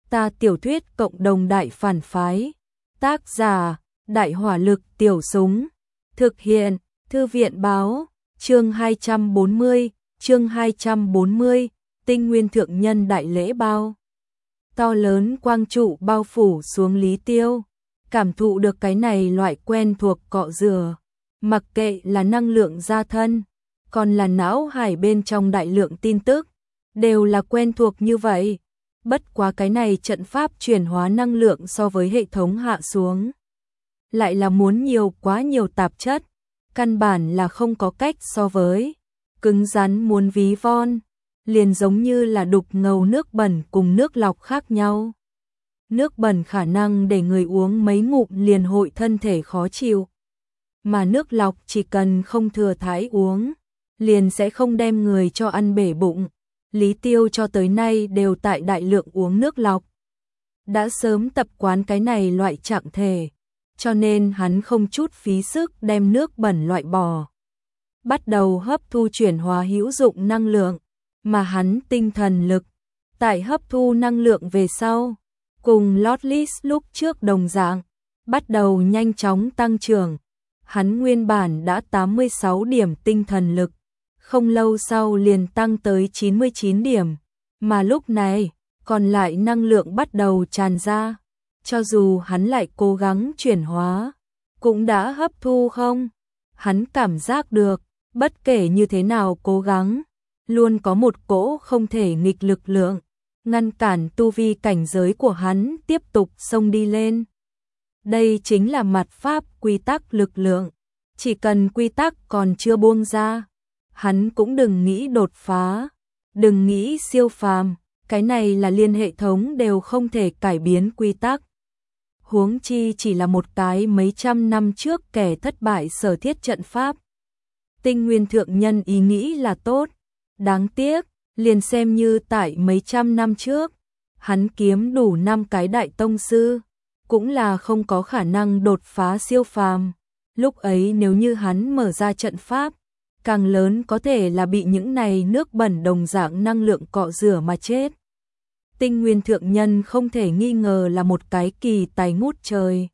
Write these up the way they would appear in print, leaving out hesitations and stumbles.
Ta tiểu thuyết cộng đồng đại phản phái. Tác giả: Đại hỏa lực tiểu súng. Thực hiện: Thư viện báo. Chương 240, chương 240, Tinh Nguyên Thượng Nhân đại lễ bao. To lớn quang trụ bao phủ xuống Lý Tiêu, cảm thụ được cái này loại quen thuộc cọ rửa, mặc kệ là năng lượng gia thân, còn là não hải bên trong đại lượng tin tức, đều là quen thuộc như vậy. Bất quá cái này trận pháp chuyển hóa năng lượng so với hệ thống hạ xuống, lại là muốn nhiều quá nhiều tạp chất, căn bản là không có cách so với, cứng rắn muốn ví von, liền giống như là đục ngầu nước bẩn cùng nước lọc khác nhau. Nước bẩn khả năng để người uống mấy ngụm liền hội thân thể khó chịu, mà nước lọc chỉ cần không thừa thãi uống, liền sẽ không đem người cho ăn bể bụng. Lý Tiêu cho tới nay đều tại đại lượng uống nước lọc, đã sớm tập quán cái này loại trạng thể, cho nên hắn không chút phí sức đem nước bẩn loại bỏ, bắt đầu hấp thu chuyển hóa hữu dụng năng lượng, mà hắn tinh thần lực tại hấp thu năng lượng về sau, cùng Lotlis lúc trước đồng dạng, bắt đầu nhanh chóng tăng trưởng. Hắn nguyên bản đã 86 điểm tinh thần lực, không lâu sau liền tăng tới 99 điểm, mà lúc này, còn lại năng lượng bắt đầu tràn ra, cho dù hắn lại cố gắng chuyển hóa, cũng đã hấp thu không. Hắn cảm giác được, bất kể như thế nào cố gắng, luôn có một cỗ không thể nghịch lực lượng, ngăn cản tu vi cảnh giới của hắn tiếp tục xông đi lên. Đây chính là mạt pháp quy tắc lực lượng, chỉ cần quy tắc còn chưa buông ra, hắn cũng đừng nghĩ đột phá, đừng nghĩ siêu phàm, cái này là liên hệ thống đều không thể cải biến quy tắc. Huống chi chỉ là một cái mấy trăm năm trước kẻ thất bại sở thiết trận pháp. Tinh Nguyên Thượng Nhân ý nghĩ là tốt, đáng tiếc, liền xem như tại mấy trăm năm trước, hắn kiếm đủ 5 cái đại tông sư, cũng là không có khả năng đột phá siêu phàm. Lúc ấy nếu như hắn mở ra trận pháp, càng lớn có thể là bị những này nước bẩn đồng dạng năng lượng cọ rửa mà chết. Tinh Nguyên Thượng Nhân không thể nghi ngờ là một cái kỳ tài ngút trời.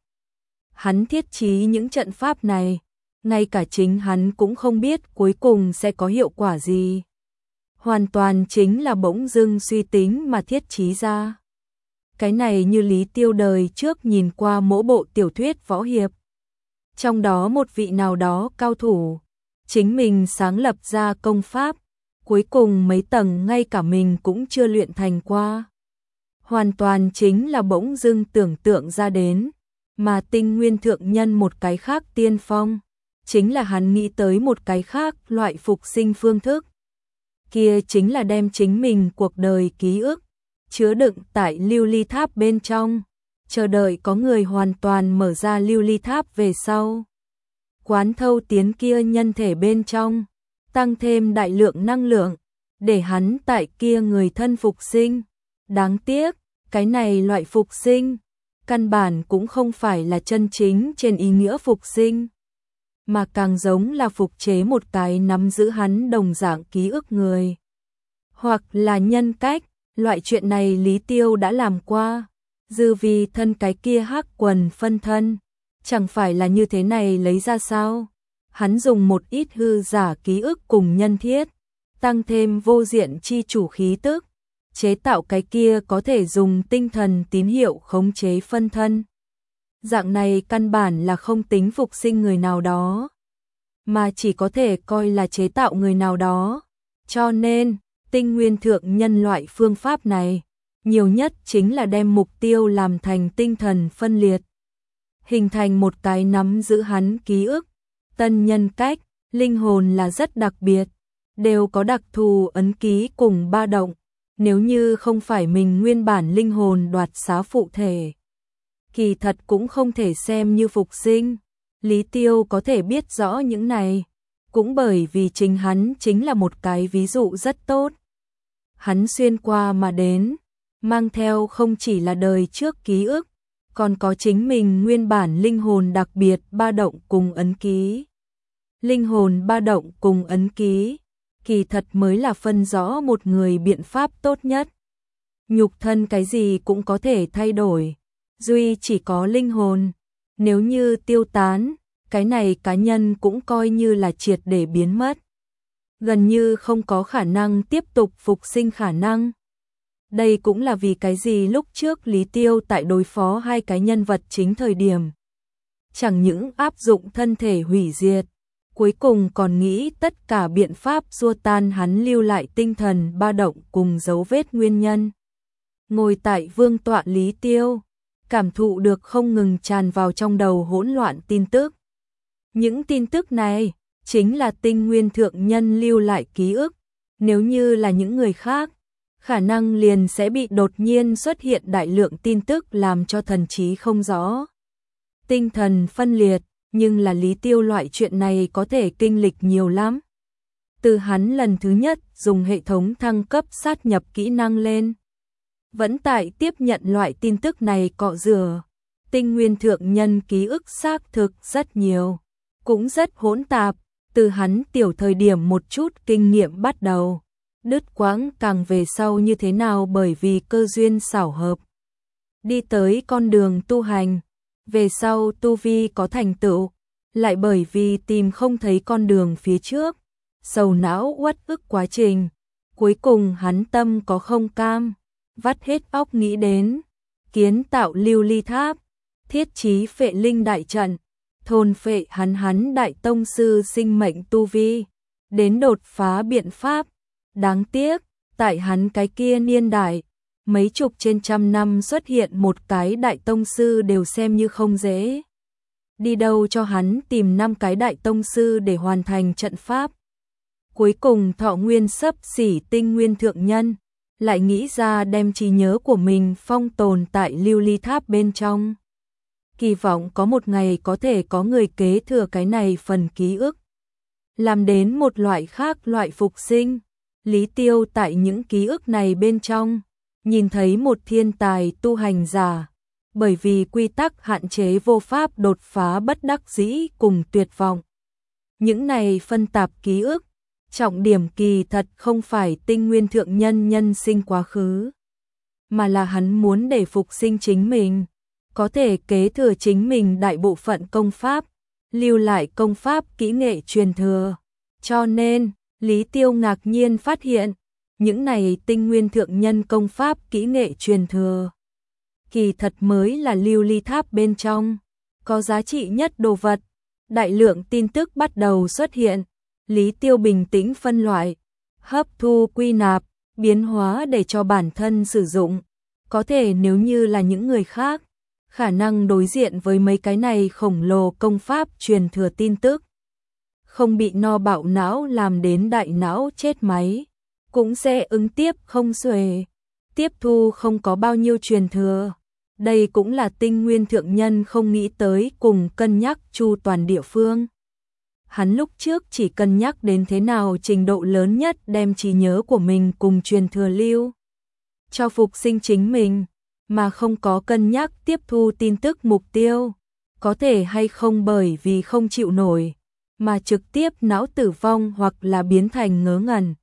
Hắn thiết trí những trận pháp này, ngay cả chính hắn cũng không biết cuối cùng sẽ có hiệu quả gì. Hoàn toàn chính là bỗng dưng suy tính mà thiết trí ra. Cái này như Lý Tiêu đời trước nhìn qua mỗi bộ tiểu thuyết võ hiệp. Trong đó một vị nào đó cao thủ, chính mình sáng lập ra công pháp, cuối cùng mấy tầng ngay cả mình cũng chưa luyện thành qua. Hoàn toàn chính là bỗng dưng tưởng tượng ra đến, mà Tinh Nguyên Thượng Nhân một cái khác tiên phong, chính là hắn nghĩ tới một cái khác loại phục sinh phương thức. Kia chính là đem chính mình cuộc đời ký ức, chứa đựng tại lưu ly tháp bên trong, chờ đợi có người hoàn toàn mở ra lưu ly tháp về sau. Quán thâu tiến kia nhân thể bên trong, tăng thêm đại lượng năng lượng, để hắn tại kia người thân phục sinh. Đáng tiếc, cái này loại phục sinh, căn bản cũng không phải là chân chính trên ý nghĩa phục sinh, mà càng giống là phục chế một cái nắm giữ hắn đồng dạng ký ức người, hoặc là nhân cách. Loại chuyện này Lý Tiêu đã làm qua, dư vì thân cái kia hắc quần phân thân, chẳng phải là như thế này lấy ra sao? Hắn dùng một ít hư giả ký ức cùng nhân thiết, tăng thêm vô diện chi chủ khí tức, chế tạo cái kia có thể dùng tinh thần tín hiệu khống chế phân thân. Dạng này căn bản là không tính phục sinh người nào đó, mà chỉ có thể coi là chế tạo người nào đó. Cho nên, Tinh Nguyên Thượng Nhân loại phương pháp này, nhiều nhất chính là đem mục tiêu làm thành tinh thần phân liệt, hình thành một cái nắm giữ hắn ký ức, tân nhân cách, linh hồn là rất đặc biệt, đều có đặc thù ấn ký cùng ba động. Nếu như không phải mình nguyên bản linh hồn đoạt xá phụ thể, kỳ thật cũng không thể xem như phục sinh. Lý Tiêu có thể biết rõ những này, cũng bởi vì chính hắn chính là một cái ví dụ rất tốt. Hắn xuyên qua mà đến, mang theo không chỉ là đời trước ký ức, còn có chính mình nguyên bản linh hồn đặc biệt ba động cùng ấn ký. Linh hồn ba động cùng ấn ký, kỳ thật mới là phân rõ một người biện pháp tốt nhất. nhục thân cái gì cũng có thể thay đổi, duy chỉ có linh hồn, nếu như tiêu tán, cái này cá nhân cũng coi như là triệt để biến mất. Gần như không có khả năng tiếp tục phục sinh khả năng. Đây cũng là vì cái gì lúc trước Lý Tiêu tại đối phó hai cái nhân vật chính thời điểm. Chẳng những áp dụng thân thể hủy diệt, cuối cùng còn nghĩ tất cả biện pháp xua tan hắn lưu lại tinh thần ba động cùng dấu vết nguyên nhân. Ngồi tại vương tọa Lý Tiêu, cảm thụ được không ngừng tràn vào trong đầu hỗn loạn tin tức. Những tin tức này chính là Tinh Nguyên thượng nhân lưu lại ký ức, nếu như là những người khác, khả năng liền sẽ bị đột nhiên xuất hiện đại lượng tin tức làm cho thần trí không rõ. Tinh thần phân liệt, nhưng là Lý Tiêu loại chuyện này có thể kinh lịch nhiều lắm. Từ hắn lần thứ nhất dùng hệ thống thăng cấp sát nhập kỹ năng lên, vẫn tại tiếp nhận loại tin tức này cọ rửa. Tinh Nguyên thượng nhân ký ức xác thực rất nhiều, cũng rất hỗn tạp, từ hắn tiểu thời điểm một chút kinh nghiệm bắt đầu, đứt quãng càng về sau như thế nào bởi vì cơ duyên xảo hợp. Đi tới con đường tu hành, về sau tu vi có thành tựu, lại bởi vì tìm không thấy con đường phía trước, sầu não uất ức quá trình, cuối cùng hắn tâm có không cam, vắt hết óc nghĩ đến, kiến tạo lưu ly tháp, thiết trí phệ linh đại trận, thôn phệ hắn đại tông sư sinh mệnh tu vi, đến đột phá biện pháp. Đáng tiếc, tại hắn cái kia niên đại, mấy chục trên trăm năm xuất hiện một cái đại tông sư đều xem như không dễ. Đi đâu cho hắn tìm 5 cái đại tông sư để hoàn thành trận pháp. Cuối cùng thọ nguyên xấp xỉ Tinh Nguyên thượng nhân, lại nghĩ ra đem trí nhớ của mình phong tồn tại lưu ly tháp bên trong. Kỳ vọng có một ngày có thể có người kế thừa cái này phần ký ức, làm đến một loại khác loại phục sinh. Lý Tiêu tại những ký ức này bên trong, nhìn thấy một thiên tài tu hành giả, bởi vì quy tắc hạn chế vô pháp đột phá bất đắc dĩ cùng tuyệt vọng. Những này phân tạp ký ức, trọng điểm kỳ thật không phải Tinh Nguyên thượng nhân nhân sinh quá khứ, mà là hắn muốn để phục sinh chính mình, có thể kế thừa chính mình đại bộ phận công pháp, lưu lại công pháp kỹ nghệ truyền thừa. Cho nên, Lý Tiêu ngạc nhiên phát hiện, những này Tinh Nguyên thượng nhân công pháp kỹ nghệ truyền thừa, kỳ thật mới là lưu ly tháp bên trong có giá trị nhất đồ vật. Đại lượng tin tức bắt đầu xuất hiện, Lý Tiêu bình tĩnh phân loại, hấp thu quy nạp, biến hóa để cho bản thân sử dụng. Có thể nếu như là những người khác, khả năng đối diện với mấy cái này khổng lồ công pháp truyền thừa tin tức, không bị no bạo não làm đến đại não chết máy, cũng sẽ ứng tiếp không xuể, tiếp thu không có bao nhiêu truyền thừa. Đây cũng là Tinh Nguyên thượng nhân không nghĩ tới cùng cân nhắc chu toàn địa phương. Hắn lúc trước chỉ cân nhắc đến thế nào trình độ lớn nhất đem trí nhớ của mình cùng truyền thừa lưu cho phục sinh chính mình, mà không có cân nhắc tiếp thu tin tức mục tiêu, có thể hay không bởi vì không chịu nổi, mà trực tiếp não tử vong hoặc là biến thành ngớ ngẩn.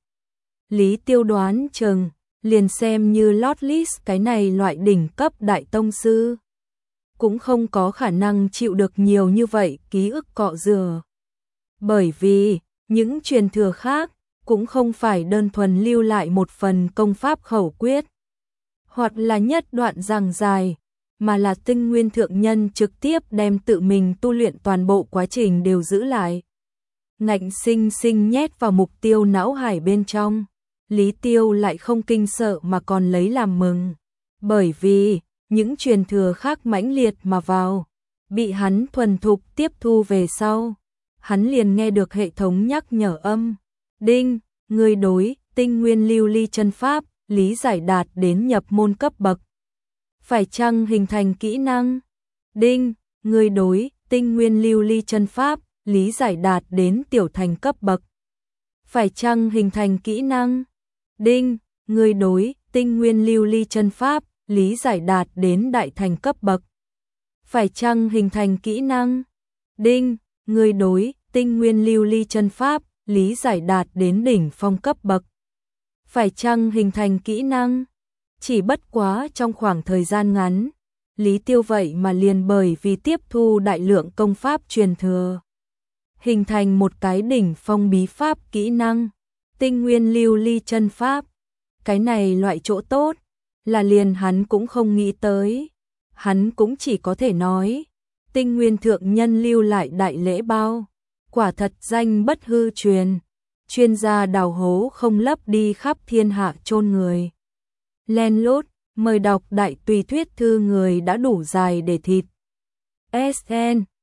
Lý Tiêu đoán chừng, liền xem như lót list cái này loại đỉnh cấp đại tông sư, cũng không có khả năng chịu được nhiều như vậy ký ức cọ rửa. Bởi vì, những truyền thừa khác, cũng không phải đơn thuần lưu lại một phần công pháp khẩu quyết, hoặc là nhất đoạn giảng dài, mà là Tinh Nguyên thượng nhân trực tiếp đem tự mình tu luyện toàn bộ quá trình đều giữ lại, ngạnh sinh sinh nhét vào mục tiêu não hải bên trong. Lý Tiêu lại không kinh sợ mà còn lấy làm mừng, bởi vì những truyền thừa khác mãnh liệt mà vào, bị hắn thuần thục tiếp thu về sau, hắn liền nghe được hệ thống nhắc nhở âm, đinh, người đối Tinh Nguyên lưu ly chân pháp lý giải đạt đến nhập môn cấp bậc, phải chăng hình thành kỹ năng? Đinh, người đối Tinh Nguyên lưu ly chân pháp lý giải đạt đến tiểu thành cấp bậc, phải chăng hình thành kỹ năng? Đinh, người đối Tinh Nguyên lưu ly chân pháp lý giải đạt đến đại thành cấp bậc, phải chăng hình thành kỹ năng? Đinh, người đối Tinh Nguyên lưu ly chân pháp lý giải đạt đến đỉnh phong cấp bậc, phải chăng hình thành kỹ năng? Chỉ bất quá trong khoảng thời gian ngắn, Lý Tiêu vậy mà liền bởi vì tiếp thu đại lượng công pháp truyền thừa, hình thành một cái đỉnh phong bí pháp kỹ năng, tinh nguyên lưu ly chân pháp. Cái này loại chỗ tốt, là liền hắn cũng không nghĩ tới. Hắn cũng chỉ có thể nói, tinh nguyên thượng nhân lưu lại đại lễ bao, quả thật danh bất hư truyền, chuyên gia đào hố không lấp đi khắp thiên hạ chôn người. Len lút, mời đọc đại tùy thuyết thư người đã đủ dài để thịt. SN